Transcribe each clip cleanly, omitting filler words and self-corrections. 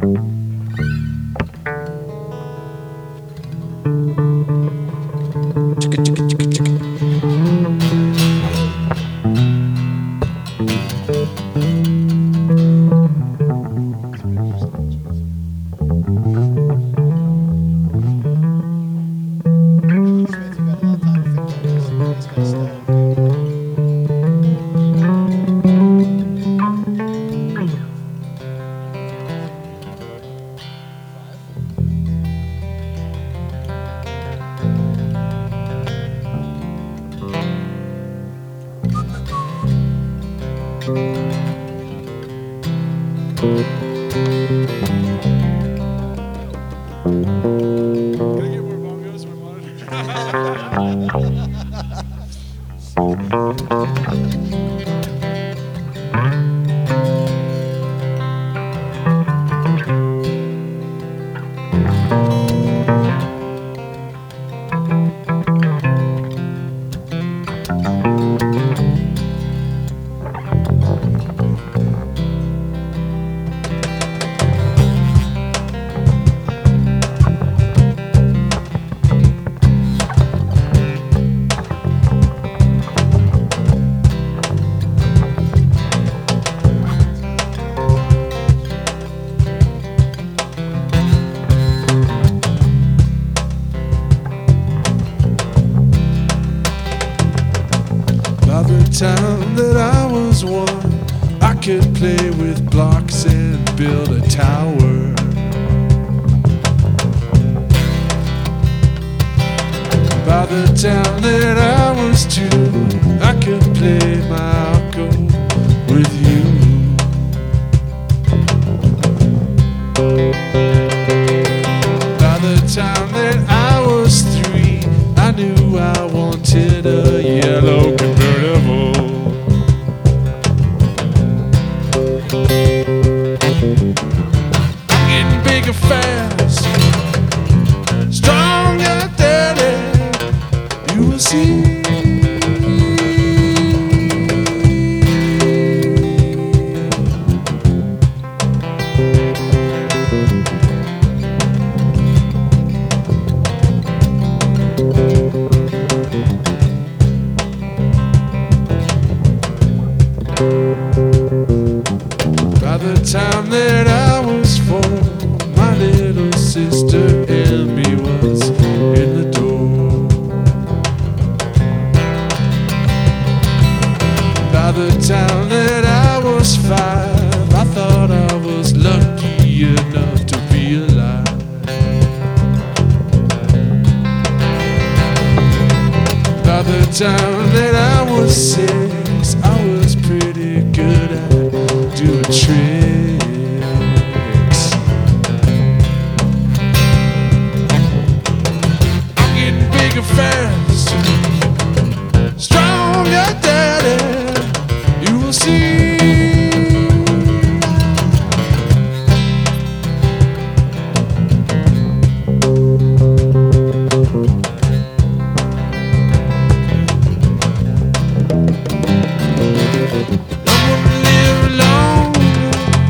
By the time that I was one, I could play with blocks and build a tower. By the time that I was two, I could play my uncle with you. By the time that I was three, I knew I wanted a yellow convertible. I'm getting bigger fast, stronger, daddy, you will see. By the time that I was four, my little sister Emmy was in the door. By the time that I was five, I thought I was lucky enough to be alive. By the time that I was six, I was pretty good at doing tricks. I'm getting bigger fast, stronger, daddy, you will see. I wanna live alone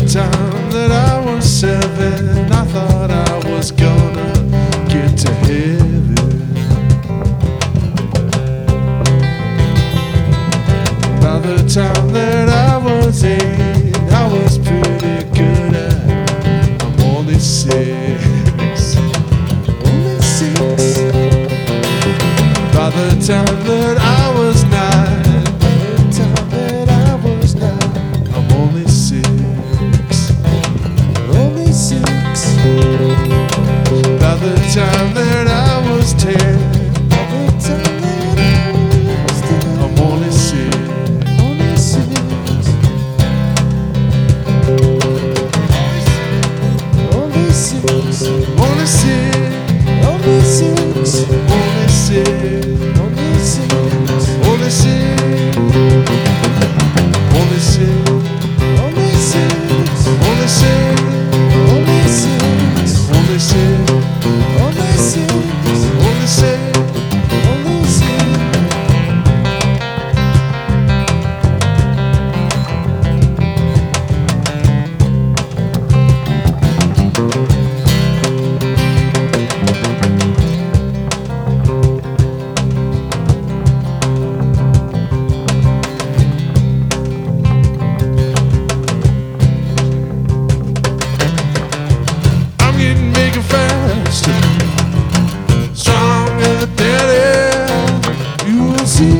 time that I was 7, I thought I was gonna get to heaven. By the time that I was 8, I was pretty good at. I'm only 6. Only 6. By the time that I was 9, I'm only 6. Only 6. By the time that I was 10, I'm only 6. Only 6. Only 6. Only 6. Only 6. Only 6. Only 6. Only 6. Only 6. Only 6. Only 6. Only 6. Only 6. Only 6. Only 6. Only 6. I'm getting bigger faster, stronger than ever. You will see.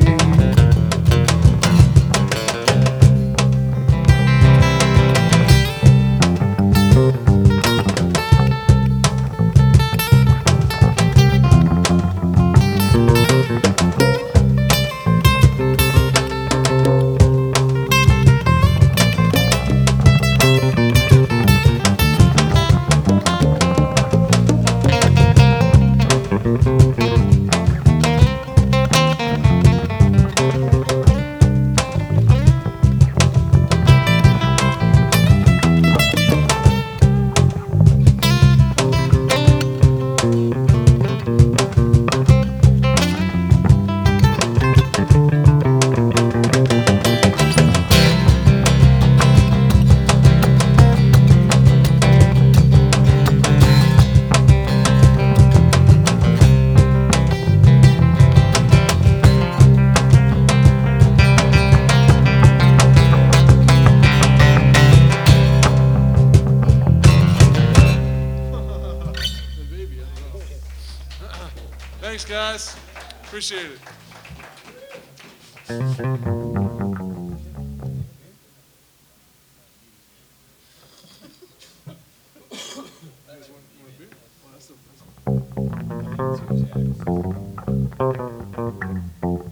Thanks, guys. Appreciate it. Want a beer?